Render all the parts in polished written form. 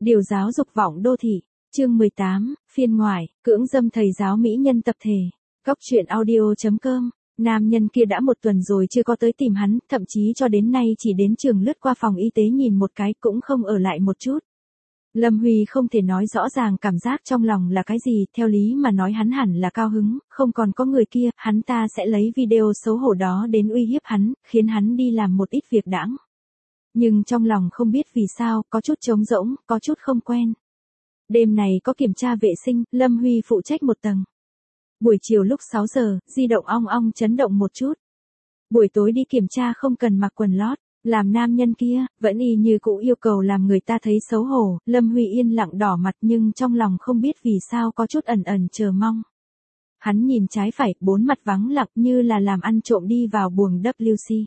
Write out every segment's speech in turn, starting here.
Điều giáo dục vọng đô thị, chương 18, phiên ngoại, cưỡng dâm thầy giáo mỹ nhân tập thể. Góc truyện audio.com. Nam nhân kia đã một tuần rồi chưa có tới tìm hắn, thậm chí cho đến nay chỉ đến trường lướt qua phòng y tế nhìn một cái cũng không ở lại một chút. Lâm Huy không thể nói rõ ràng cảm giác trong lòng là cái gì, theo lý mà nói hắn hẳn là cao hứng, không còn có người kia, hắn ta sẽ lấy video xấu hổ đó đến uy hiếp hắn, khiến hắn đi làm một ít việc đãng. Nhưng trong lòng không biết vì sao, có chút trống rỗng, có chút không quen. Đêm này có kiểm tra vệ sinh, Lâm Huy phụ trách một tầng. Buổi chiều lúc 6 giờ, di động ong ong chấn động một chút. Buổi tối đi kiểm tra không cần mặc quần lót, làm nam nhân kia, vẫn y như cũ yêu cầu làm người ta thấy xấu hổ, Lâm Huy yên lặng đỏ mặt nhưng trong lòng không biết vì sao có chút ẩn ẩn chờ mong. Hắn nhìn trái phải, bốn mặt vắng lặng như là làm ăn trộm đi vào buồng WC.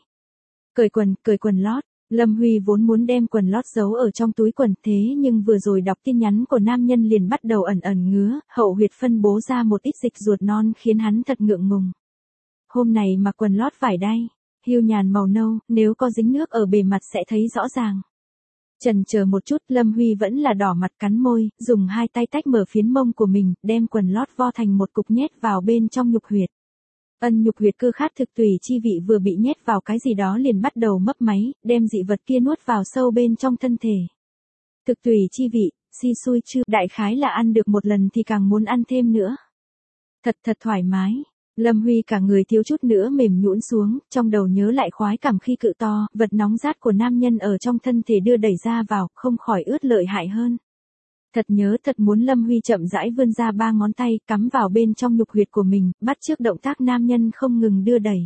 Cởi quần lót. Lâm Huy vốn muốn đem quần lót giấu ở trong túi quần thế nhưng vừa rồi đọc tin nhắn của nam nhân liền bắt đầu ẩn ẩn ngứa, hậu huyệt phân bố ra một ít dịch ruột non khiến hắn thật ngượng ngùng. Hôm này mặc quần lót vải đay, hưu nhàn màu nâu, nếu có dính nước ở bề mặt sẽ thấy rõ ràng. Chần chờ một chút, Lâm Huy vẫn là đỏ mặt cắn môi, dùng hai tay tách mở phiến mông của mình, đem quần lót vo thành một cục nhét vào bên trong nhục huyệt. Nhục huyệt cơ khát thực tùy chi vị vừa bị nhét vào cái gì đó liền bắt đầu mấp máy, đem dị vật kia nuốt vào sâu bên trong thân thể. Thực tùy chi vị, si xui chưa, đại khái là ăn được một lần thì càng muốn ăn thêm nữa. Thật thoải mái. Lâm Huy cả người thiếu chút nữa mềm nhũn xuống, trong đầu nhớ lại khoái cảm khi cự to, vật nóng rát của nam nhân ở trong thân thể đưa đẩy ra vào, không khỏi ướt lợi hại hơn. Thật muốn Lâm Huy chậm rãi vươn ra ba ngón tay, cắm vào bên trong nhục huyệt của mình, bắt chước động tác nam nhân không ngừng đưa đẩy.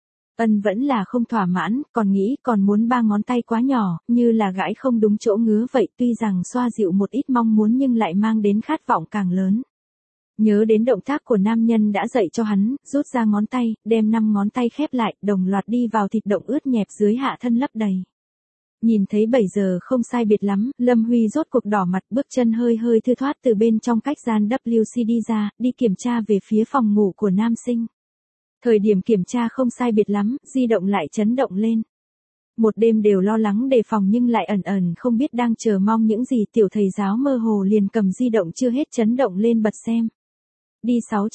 Vẫn là không thỏa mãn, còn nghĩ còn muốn ba ngón tay quá nhỏ, như là gãi không đúng chỗ ngứa vậy, tuy rằng xoa dịu một ít mong muốn nhưng lại mang đến khát vọng càng lớn. Nhớ đến động tác của nam nhân đã dạy cho hắn, rút ra ngón tay, đem 5 ngón tay khép lại, đồng loạt đi vào thịt động ướt nhẹp dưới hạ thân lấp đầy. Nhìn thấy 7 giờ không sai biệt lắm, Lâm Huy rốt cuộc đỏ mặt, bước chân hơi thư thoát từ bên trong cách gian WC đi ra, đi kiểm tra về phía phòng ngủ của nam sinh. Thời điểm kiểm tra không sai biệt lắm, di động lại chấn động lên. Một đêm đều lo lắng đề phòng nhưng lại ẩn không biết đang chờ mong những gì, tiểu thầy giáo mơ hồ liền cầm di động chưa hết chấn động lên bật xem. Đi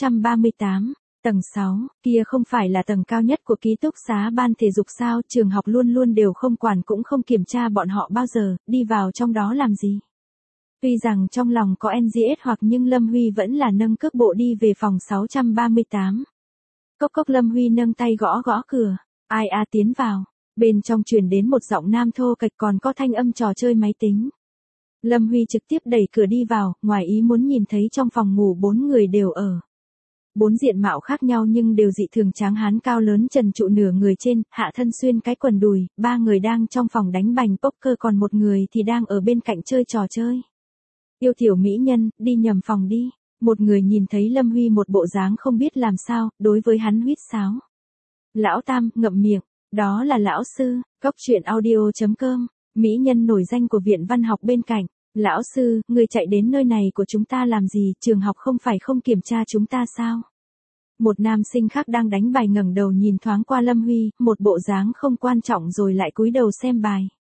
638. Tầng 6, kia không phải là tầng cao nhất của ký túc xá ban thể dục sao, trường học luôn luôn đều không quản cũng không kiểm tra bọn họ bao giờ, đi vào trong đó làm gì. Tuy rằng trong lòng có NGS hoặc nhưng Lâm Huy vẫn là nâng cước bộ đi về phòng 638. Cốc Lâm Huy nâng tay gõ cửa, ai tiến vào, bên trong truyền đến một giọng nam thô kệch còn có thanh âm trò chơi máy tính. Lâm Huy trực tiếp đẩy cửa đi vào, ngoài ý muốn nhìn thấy trong phòng ngủ 4 người đều ở. 4 diện mạo khác nhau nhưng đều dị thường tráng hán cao lớn trần trụ nửa người trên, hạ thân xuyên cái quần đùi, 3 người đang trong phòng đánh bành poker còn một người thì đang ở bên cạnh chơi trò chơi. Yêu tiểu mỹ nhân, đi nhầm phòng đi. Một người nhìn thấy Lâm Huy một bộ dáng không biết làm sao, đối với hắn huýt sáo. Lão Tam, ngậm miệng, đó là lão sư, góc truyện audio.com, mỹ nhân nổi danh của viện văn học bên cạnh. Lão sư, người chạy đến nơi này của chúng ta làm gì, trường học không phải không kiểm tra chúng ta sao? Một nam sinh khác đang đánh bài ngẩng đầu nhìn thoáng qua Lâm Huy, một bộ dáng không quan trọng rồi lại cúi đầu xem bài.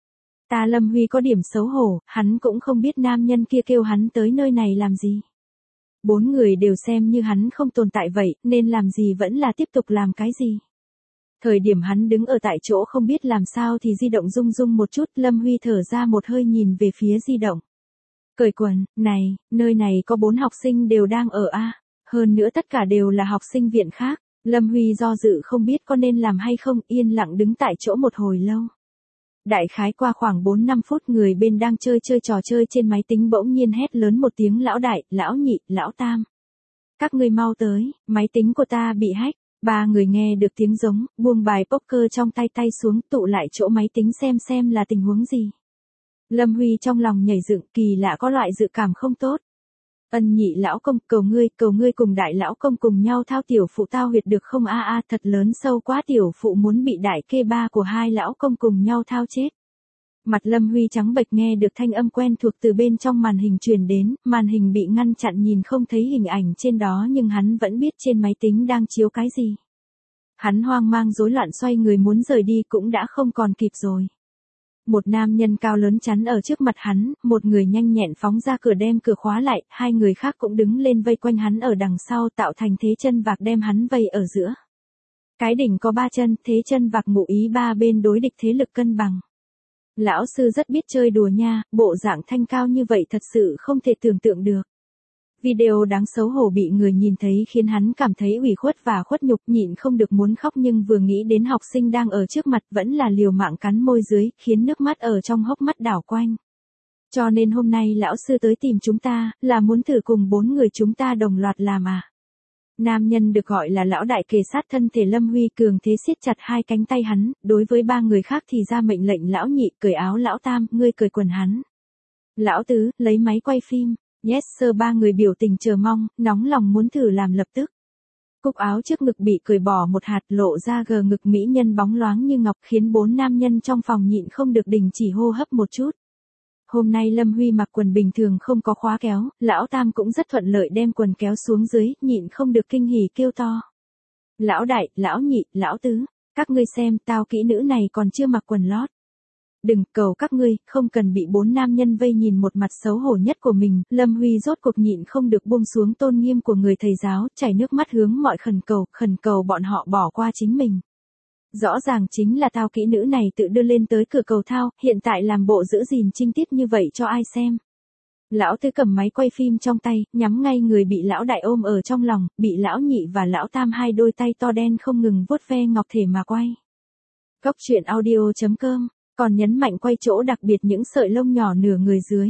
Lâm Huy có điểm xấu hổ, hắn cũng không biết nam nhân kia kêu hắn tới nơi này làm gì. 4 người đều xem như hắn không tồn tại vậy, nên làm gì vẫn là tiếp tục làm cái gì. Thời điểm hắn đứng ở tại chỗ không biết làm sao thì di động rung một chút, Lâm Huy thở ra một hơi nhìn về phía di động. Cởi quần, này, nơi này có 4 học sinh đều đang ở hơn nữa tất cả đều là học sinh viện khác. Lâm Huy do dự không biết có nên làm hay không, yên lặng đứng tại chỗ một hồi lâu. Đại khái qua khoảng 4-5 phút người bên đang chơi trò chơi trên máy tính bỗng nhiên hét lớn một tiếng lão đại, lão nhị, lão tam. Các ngươi mau tới, máy tính của ta bị hack. 3 người nghe được tiếng giống, buông bài poker trong tay xuống tụ lại chỗ máy tính xem là tình huống gì. Lâm Huy trong lòng nhảy dựng, kỳ lạ có loại dự cảm không tốt. Nhị lão công, cầu ngươi cùng đại lão công cùng nhau thao tiểu phụ tao huyệt được không thật lớn sâu quá, tiểu phụ muốn bị đại kê ba của hai lão công cùng nhau thao chết. Mặt Lâm Huy trắng bệch nghe được thanh âm quen thuộc từ bên trong màn hình truyền đến, màn hình bị ngăn chặn nhìn không thấy hình ảnh trên đó nhưng hắn vẫn biết trên máy tính đang chiếu cái gì. Hắn hoang mang rối loạn xoay người muốn rời đi cũng đã không còn kịp rồi. Một nam nhân cao lớn chắn ở trước mặt hắn, một người nhanh nhẹn phóng ra cửa đem cửa khóa lại, hai người khác cũng đứng lên vây quanh hắn ở đằng sau tạo thành thế chân vạc đem hắn vây ở giữa. Cái đỉnh có 3 chân, thế chân vạc ngụ ý 3 bên đối địch thế lực cân bằng. Lão sư rất biết chơi đùa nha, bộ dạng thanh cao như vậy thật sự không thể tưởng tượng được. Video đáng xấu hổ bị người nhìn thấy khiến hắn cảm thấy ủy khuất và khuất nhục, nhịn không được muốn khóc nhưng vừa nghĩ đến học sinh đang ở trước mặt vẫn là liều mạng cắn môi dưới, khiến nước mắt ở trong hốc mắt đảo quanh. Cho nên hôm nay lão sư tới tìm chúng ta, là muốn thử cùng 4 người chúng ta đồng loạt làm à. Nam nhân được gọi là lão đại kề sát thân thể Lâm Huy cường thế siết chặt hai cánh tay hắn, đối với 3 người khác thì ra mệnh lệnh lão nhị, cởi áo lão tam, ngươi cởi quần hắn. Lão tứ, lấy máy quay phim. Yes sir, 3 người biểu tình chờ mong, nóng lòng muốn thử làm lập tức. Cúc áo trước ngực bị cởi bỏ một hạt lộ ra gờ ngực mỹ nhân bóng loáng như ngọc khiến 4 nam nhân trong phòng nhịn không được đình chỉ hô hấp một chút. Hôm nay Lâm Huy mặc quần bình thường không có khóa kéo, lão tam cũng rất thuận lợi đem quần kéo xuống dưới, nhịn không được kinh hỉ kêu to. Lão đại, lão nhị, lão tứ, các ngươi xem, tao kỹ nữ này còn chưa mặc quần lót. Đừng, cầu các ngươi, không cần bị 4 nam nhân vây nhìn một mặt xấu hổ nhất của mình, Lâm Huy rốt cuộc nhịn không được buông xuống tôn nghiêm của người thầy giáo, chảy nước mắt hướng mọi khẩn cầu bọn họ bỏ qua chính mình. Rõ ràng chính là tao kỹ nữ này tự đưa lên tới cửa cầu thao, hiện tại làm bộ giữ gìn trinh tiết như vậy cho ai xem. Lão tứ cầm máy quay phim trong tay, nhắm ngay người bị lão đại ôm ở trong lòng, bị lão nhị và lão tam hai đôi tay to đen không ngừng vuốt ve ngọc thể mà quay. Góc truyện audio.com, còn nhấn mạnh quay chỗ đặc biệt những sợi lông nhỏ nửa người dưới.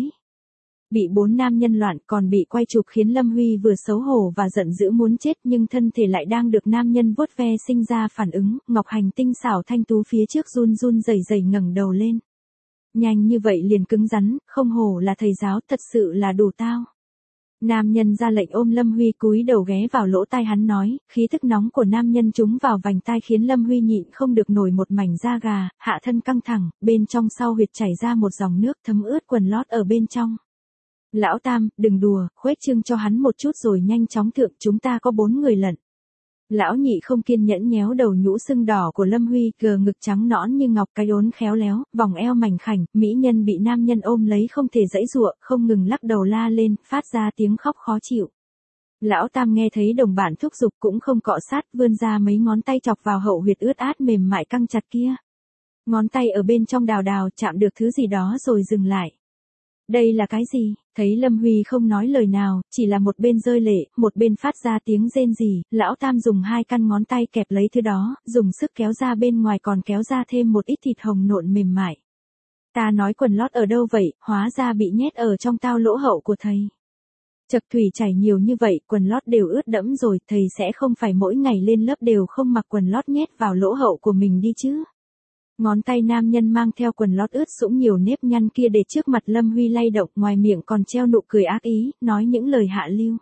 Bị 4 nam nhân loạn còn bị quay chụp khiến Lâm Huy vừa xấu hổ và giận dữ muốn chết nhưng thân thể lại đang được nam nhân vuốt ve sinh ra phản ứng, ngọc hành tinh xảo thanh tú phía trước run run rẩy rẩy ngẩng đầu lên. Nhanh như vậy liền cứng rắn, không hổ là thầy giáo, thật sự là đủ tao. Nam nhân ra lệnh ôm Lâm Huy cúi đầu ghé vào lỗ tai hắn nói, khí thức nóng của nam nhân trúng vào vành tai khiến Lâm Huy nhịn không được nổi một mảnh da gà, hạ thân căng thẳng, bên trong sau huyệt chảy ra một dòng nước thấm ướt quần lót ở bên trong. Lão tam, đừng đùa, khuếch trương cho hắn một chút rồi nhanh chóng thượng, chúng ta có 4 người lận. Lão nhị không kiên nhẫn nhéo đầu nhũ sưng đỏ của Lâm Huy, gờ ngực trắng nõn như ngọc, cái đốn khéo léo, vòng eo mảnh khảnh, mỹ nhân bị nam nhân ôm lấy không thể giãy giụa, không ngừng lắc đầu la lên, phát ra tiếng khóc khó chịu. Lão tam nghe thấy đồng bạn thúc giục cũng không cọ sát, vươn ra mấy ngón tay chọc vào hậu huyệt ướt át mềm mại căng chặt kia. Ngón tay ở bên trong đào đào chạm được thứ gì đó rồi dừng lại. Đây là cái gì? Thấy Lâm Huy không nói lời nào, chỉ là một bên rơi lệ, một bên phát ra tiếng rên rỉ, lão tam dùng 2 căn ngón tay kẹp lấy thứ đó, dùng sức kéo ra bên ngoài còn kéo ra thêm một ít thịt hồng nộn mềm mại. Ta nói quần lót ở đâu vậy, hóa ra bị nhét ở trong tao lỗ hậu của thầy. Chật thủy chảy nhiều như vậy, quần lót đều ướt đẫm rồi, thầy sẽ không phải mỗi ngày lên lớp đều không mặc quần lót nhét vào lỗ hậu của mình đi chứ. Ngón tay nam nhân mang theo quần lót ướt sũng nhiều nếp nhăn kia để trước mặt Lâm Huy lay động, ngoài miệng còn treo nụ cười ác ý, nói những lời hạ lưu.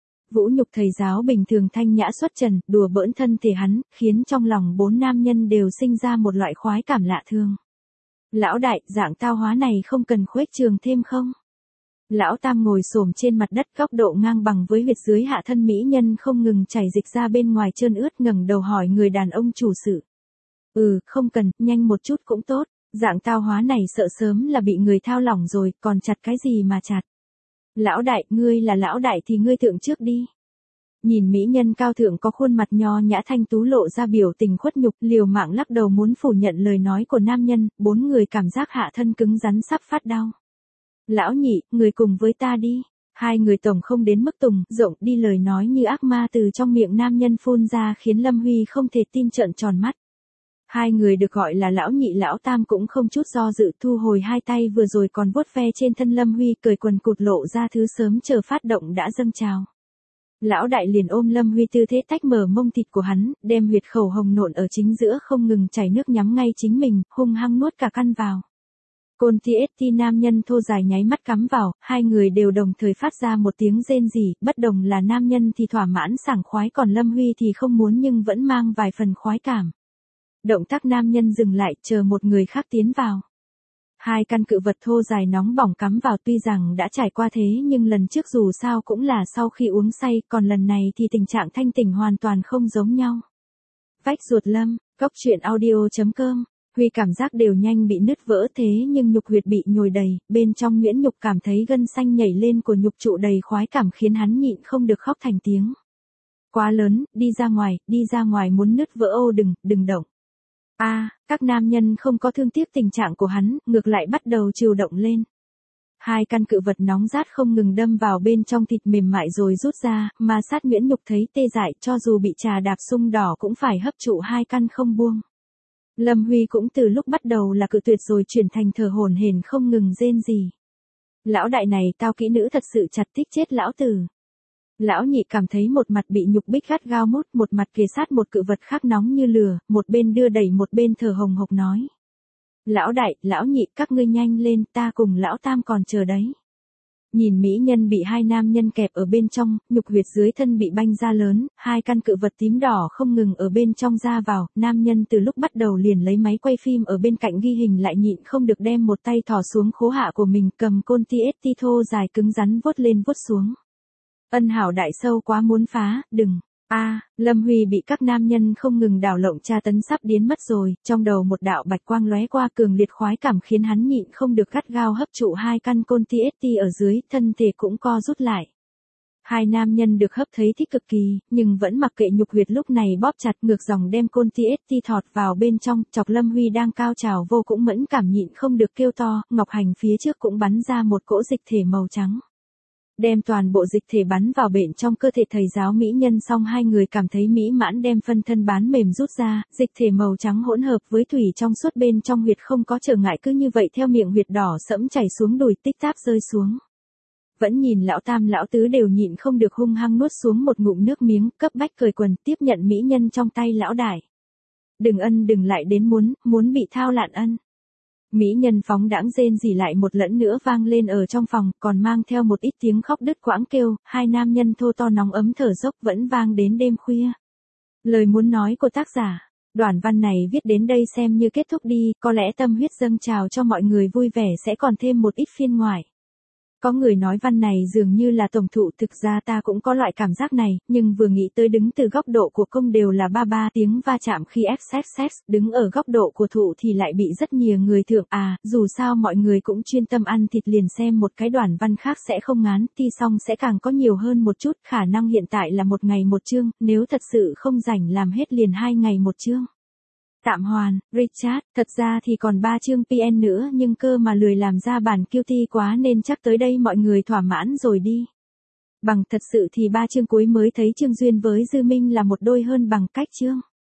Vũ nhục thầy giáo bình thường thanh nhã xuất trần, đùa bỡn thân thể hắn, khiến trong lòng 4 nam nhân đều sinh ra một loại khoái cảm lạ thường. Lão đại, dạng tao hóa này không cần khuếch trường thêm không? Lão tam ngồi xổm trên mặt đất, góc độ ngang bằng với huyệt dưới hạ thân mỹ nhân không ngừng chảy dịch ra bên ngoài trơn ướt, ngẩng đầu hỏi người đàn ông chủ sự. Không cần, nhanh một chút cũng tốt, dạng tao hóa này sợ sớm là bị người thao lỏng rồi, còn chặt cái gì mà chặt. Lão đại, ngươi là lão đại thì ngươi thượng trước đi. Nhìn mỹ nhân cao thượng có khuôn mặt nho nhã thanh tú lộ ra biểu tình khuất nhục, liều mạng lắc đầu muốn phủ nhận lời nói của nam nhân, 4 người cảm giác hạ thân cứng rắn sắp phát đau. Lão nhị, người cùng với ta đi. 2 người tổng không đến mức tùng, rộng đi lời nói như ác ma từ trong miệng nam nhân phun ra khiến Lâm Huy không thể tin trợn tròn mắt. 2 người được gọi là lão nhị lão tam cũng không chút do dự thu hồi 2 tay vừa rồi còn vuốt ve trên thân Lâm Huy, cởi quần cụt lộ ra thứ sớm chờ phát động đã dâng trào. Lão đại liền ôm Lâm Huy tư thế tách mở mông thịt của hắn, đem huyệt khẩu hồng nộn ở chính giữa không ngừng chảy nước nhắm ngay chính mình, hung hăng nuốt cả căn vào. Côn TST nam nhân thô dài nháy mắt cắm vào, 2 người đều đồng thời phát ra một tiếng rên rỉ, bất đồng là nam nhân thì thỏa mãn sảng khoái còn Lâm Huy thì không muốn nhưng vẫn mang vài phần khoái cảm. Động tác nam nhân dừng lại, chờ một người khác tiến vào. 2 căn cự vật thô dài nóng bỏng cắm vào, tuy rằng đã trải qua thế nhưng lần trước dù sao cũng là sau khi uống say, còn lần này thì tình trạng thanh tỉnh hoàn toàn không giống nhau. Vách ruột Lâm, góc truyện audio.com Huy cảm giác đều nhanh bị nứt vỡ thế nhưng nhục huyệt bị nhồi đầy, bên trong Nguyễn Nhục cảm thấy gân xanh nhảy lên của nhục trụ đầy khoái cảm khiến hắn nhịn không được khóc thành tiếng. Quá lớn, đi ra ngoài muốn nứt vỡ ô đừng động. Các nam nhân không có thương tiếc tình trạng của hắn, ngược lại bắt đầu trừu động lên. Hai căn cự vật nóng rát không ngừng đâm vào bên trong thịt mềm mại rồi rút ra, mà sát Nguyễn Nhục thấy tê dại cho dù bị trà đạp sung đỏ cũng phải hấp trụ hai căn không buông. Lâm Huy cũng từ lúc bắt đầu là cự tuyệt rồi chuyển thành thở hổn hển không ngừng rên rỉ. Lão đại này tao kỹ nữ thật sự chặt thích chết lão tử. Lão nhị cảm thấy một mặt bị nhục bích gắt gao mút, một mặt kề sát một cự vật khác nóng như lửa, một bên đưa đẩy một bên thở hồng hộc nói. Lão đại, lão nhị các ngươi nhanh lên, ta cùng lão tam còn chờ đấy. Nhìn mỹ nhân bị hai nam nhân kẹp ở bên trong, nhục huyệt dưới thân bị banh ra lớn, hai căn cự vật tím đỏ không ngừng ở bên trong ra vào, nam nhân từ lúc bắt đầu liền lấy máy quay phim ở bên cạnh ghi hình lại nhịn không được đem một tay thò xuống khố hạ của mình cầm côn TST thô dài cứng rắn vuốt lên vuốt xuống. Ân hảo đại sâu quá muốn phá, đừng. Lâm Huy bị các nam nhân không ngừng đảo lộn tra tấn sắp điên mất rồi, trong đầu một đạo bạch quang lóe qua cường liệt khoái cảm khiến hắn nhịn không được gắt gao hấp trụ hai căn côn TST ở dưới, thân thể cũng co rút lại. Hai nam nhân được hấp thấy thích cực kỳ, nhưng vẫn mặc kệ nhục huyệt lúc này bóp chặt ngược dòng đem côn TST thọt vào bên trong, chọc Lâm Huy đang cao trào vô cũng mẫn cảm nhịn không được kêu to, ngọc hành phía trước cũng bắn ra một cỗ dịch thể màu trắng. Đem toàn bộ dịch thể bắn vào bên trong cơ thể thầy giáo mỹ nhân xong hai người cảm thấy mỹ mãn đem phân thân bán mềm rút ra, dịch thể màu trắng hỗn hợp với thủy trong suốt bên trong huyệt không có trở ngại cứ như vậy theo miệng huyệt đỏ sẫm chảy xuống đùi tích táp rơi xuống. Vẫn nhìn lão tam lão tứ đều nhịn không được hung hăng nuốt xuống một ngụm nước miếng, cấp bách cởi quần tiếp nhận mỹ nhân trong tay lão đại. Đừng lại đến muốn bị thao lạn ân. Mỹ nhân phóng đãng rên rỉ lại một lần nữa vang lên ở trong phòng, còn mang theo một ít tiếng khóc đứt quãng kêu, hai nam nhân thô to nóng ấm thở dốc vẫn vang đến đêm khuya. Lời muốn nói của tác giả, đoạn văn này viết đến đây xem như kết thúc đi, có lẽ tâm huyết dâng trào cho mọi người vui vẻ sẽ còn thêm một ít phiên ngoại. Có người nói văn này dường như là tổng thụ, thực ra ta cũng có loại cảm giác này, nhưng vừa nghĩ tới đứng từ góc độ của công đều là ba tiếng va chạm khi sex, đứng ở góc độ của thụ thì lại bị rất nhiều người thưởng. Dù sao mọi người cũng chuyên tâm ăn thịt liền xem một cái đoạn văn khác sẽ không ngán, thi xong sẽ càng có nhiều hơn một chút, khả năng hiện tại là một ngày một chương, nếu thật sự không rảnh làm hết liền 2 ngày một chương. Tạm hoàn, Richard, thật ra thì còn 3 chương PN nữa nhưng cơ mà lười làm ra bản QT quá nên chắc tới đây mọi người thỏa mãn rồi đi. Bằng thật sự thì 3 chương cuối mới thấy Trương Duyên với Dư Minh là một đôi hơn bằng cách chương.